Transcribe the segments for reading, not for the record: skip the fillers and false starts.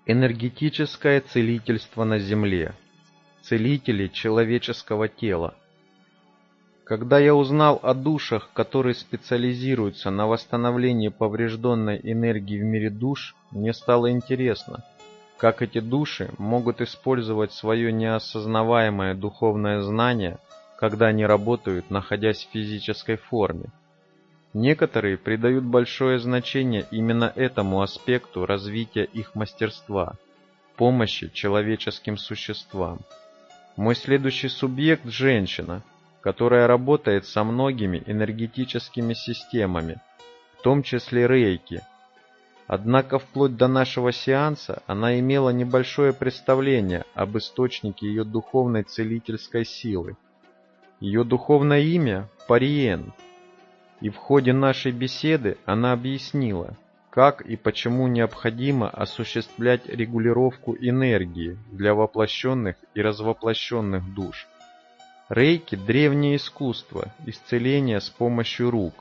Энергетическое целительство на Земле. Целители человеческого тела. Когда я узнал о душах, которые специализируются на восстановлении поврежденной энергии в мире душ, мне стало интересно, как эти души могут использовать свое неосознаваемое духовное знание, когда они работают, находясь в физической форме. Некоторые придают большое значение именно этому аспекту развития их мастерства – помощи человеческим существам. Мой следующий субъект – женщина, которая работает со многими энергетическими системами, в том числе рейки. Однако вплоть до нашего сеанса она имела небольшое представление об источнике ее духовной целительской силы. Ее духовное имя – Париен. И в ходе нашей беседы она объяснила, как и почему необходимо осуществлять регулировку энергии для воплощенных и развоплощенных душ. Рейки – древнее искусство исцеления с помощью рук.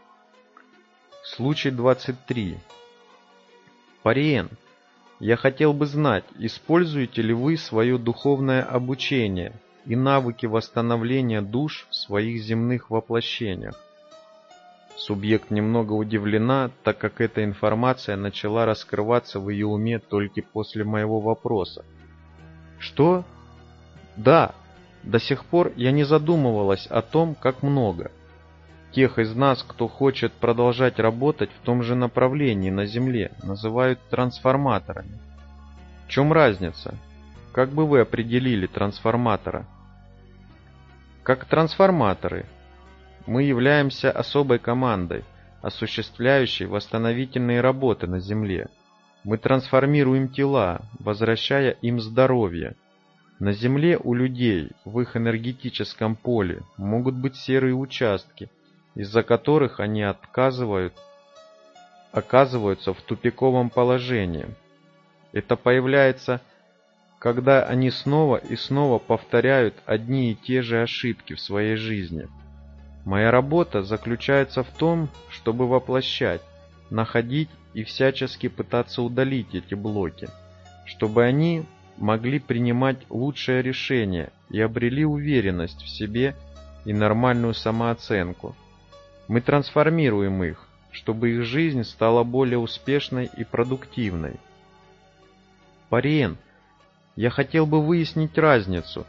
Случай 23. Париен, я хотел бы знать, используете ли вы свое духовное обучение и навыки восстановления душ в своих земных воплощениях? Субъект немного удивлена, так как эта информация начала раскрываться в ее уме только после моего вопроса. Что? Да, до сих пор я не задумывалась о том, как много. Тех из нас, кто хочет продолжать работать в том же направлении на Земле, называют трансформаторами. В чем разница? Как бы вы определили трансформатора? Как трансформаторы, мы являемся особой командой, осуществляющей восстановительные работы на Земле. Мы трансформируем тела, возвращая им здоровье. На Земле у людей в их энергетическом поле могут быть серые участки, из-за которых они оказываются в тупиковом положении. Это появляется, когда они снова и снова повторяют одни и те же ошибки в своей жизни. Моя работа заключается в том, чтобы воплощать, находить и всячески пытаться удалить эти блоки, чтобы они могли принимать лучшее решение и обрели уверенность в себе и нормальную самооценку. Мы трансформируем их, чтобы их жизнь стала более успешной и продуктивной. Париен, я хотел бы выяснить разницу,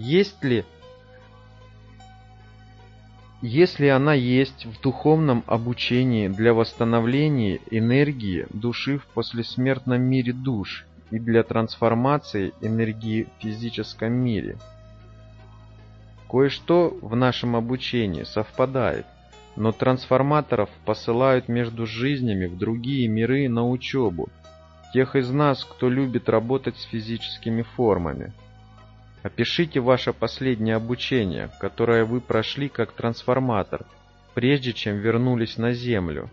если она есть в духовном обучении для восстановления энергии души в послесмертном мире душ и для трансформации энергии в физическом мире. Кое-что в нашем обучении совпадает, но трансформаторов посылают между жизнями в другие миры на учебу, тех из нас, кто любит работать с физическими формами. Опишите ваше последнее обучение, которое вы прошли как трансформатор, прежде чем вернулись на Землю.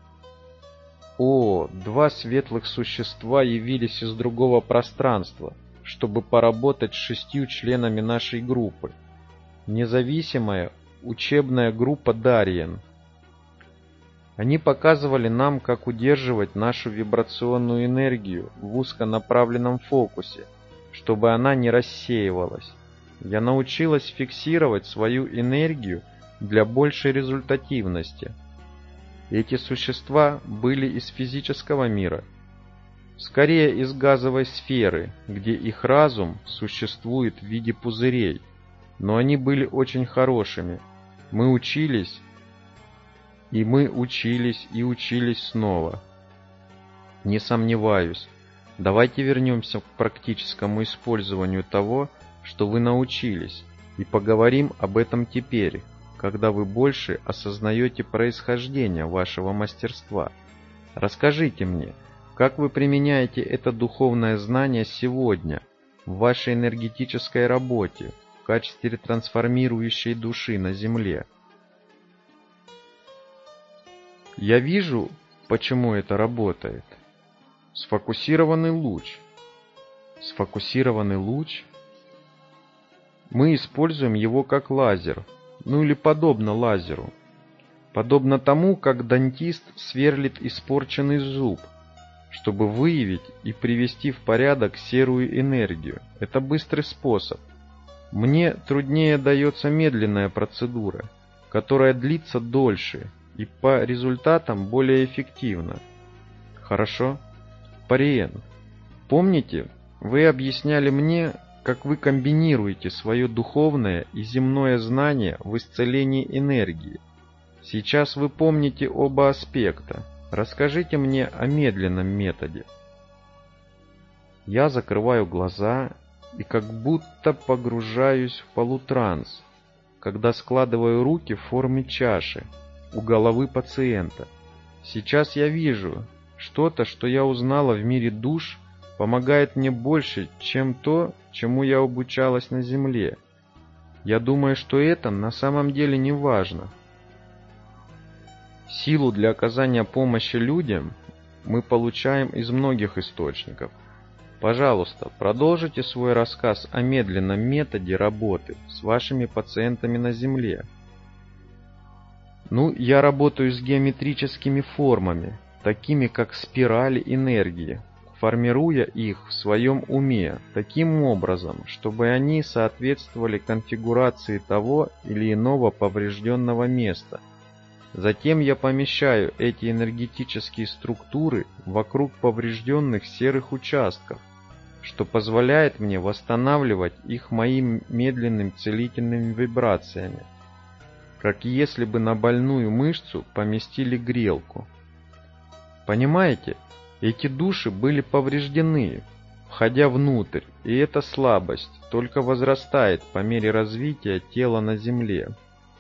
О, два светлых существа явились из другого пространства, чтобы поработать с 6 членами нашей группы. Независимая учебная группа Дариен. Они показывали нам, как удерживать нашу вибрационную энергию в узконаправленном фокусе, чтобы она не рассеивалась. Я научилась фиксировать свою энергию для большей результативности. Эти существа были из физического мира, скорее из газовой сферы, где их разум существует в виде пузырей, но они были очень хорошими. Мы учились, и учились снова. Не сомневаюсь. Давайте вернемся к практическому использованию того, что вы научились, и поговорим об этом теперь, когда вы больше осознаете происхождение вашего мастерства. Расскажите мне, как вы применяете это духовное знание сегодня в вашей энергетической работе в качестве трансформирующей души на Земле? Я вижу, почему это работает. Сфокусированный луч. Сфокусированный луч? Мы используем его как лазер, или подобно лазеру. Подобно тому, как дантист сверлит испорченный зуб. чтобы выявить и привести в порядок серую энергию. Это быстрый способ. Мне труднее дается медленная процедура, которая длится дольше и по результатам более эффективна. Хорошо? Париен, помните, вы объясняли мне, как вы комбинируете свое духовное и земное знание в исцелении энергии. Сейчас вы помните оба аспекта. Расскажите мне о медленном методе. Я закрываю глаза и как будто погружаюсь в полутранс, когда складываю руки в форме чаши у головы пациента. Сейчас я вижу, что-то, что я узнала в мире душ, помогает мне больше, чем то, чему я обучалась на Земле. Я думаю, что это на самом деле не важно. Силу для оказания помощи людям мы получаем из многих источников. Пожалуйста, продолжите свой рассказ о медленном методе работы с вашими пациентами на Земле. Я работаю с геометрическими формами, такими как спирали энергии, формируя их в своем уме таким образом, чтобы они соответствовали конфигурации того или иного поврежденного места. Затем я помещаю эти энергетические структуры вокруг поврежденных серых участков, что позволяет мне восстанавливать их моими медленными целительными вибрациями, как если бы на больную мышцу поместили грелку. Понимаете, эти души были повреждены, входя внутрь, и эта слабость только возрастает по мере развития тела на Земле.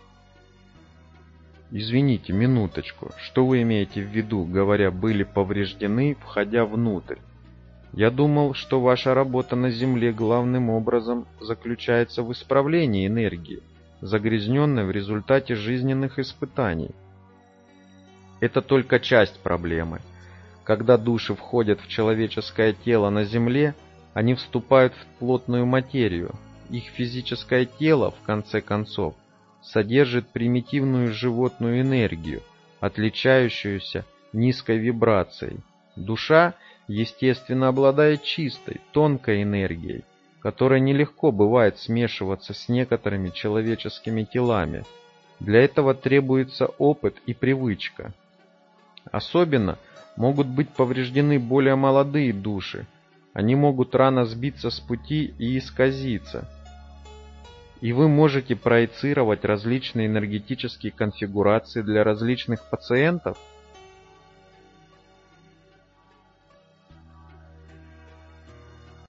Извините, минуточку, что вы имеете в виду, говоря «были повреждены, входя внутрь»? Я думал, что ваша работа на Земле главным образом заключается в исправлении энергии, загрязненной в результате жизненных испытаний. Это только часть проблемы. Когда души входят в человеческое тело на Земле, они вступают в плотную материю. Их физическое тело, в конце концов, содержит примитивную животную энергию, отличающуюся низкой вибрацией. Душа, естественно, обладает чистой, тонкой энергией, которая нелегко бывает смешиваться с некоторыми человеческими телами. Для этого требуется опыт и привычка. Особенно могут быть повреждены более молодые души. Они могут рано сбиться с пути и исказиться. И вы можете проецировать различные энергетические конфигурации для различных пациентов?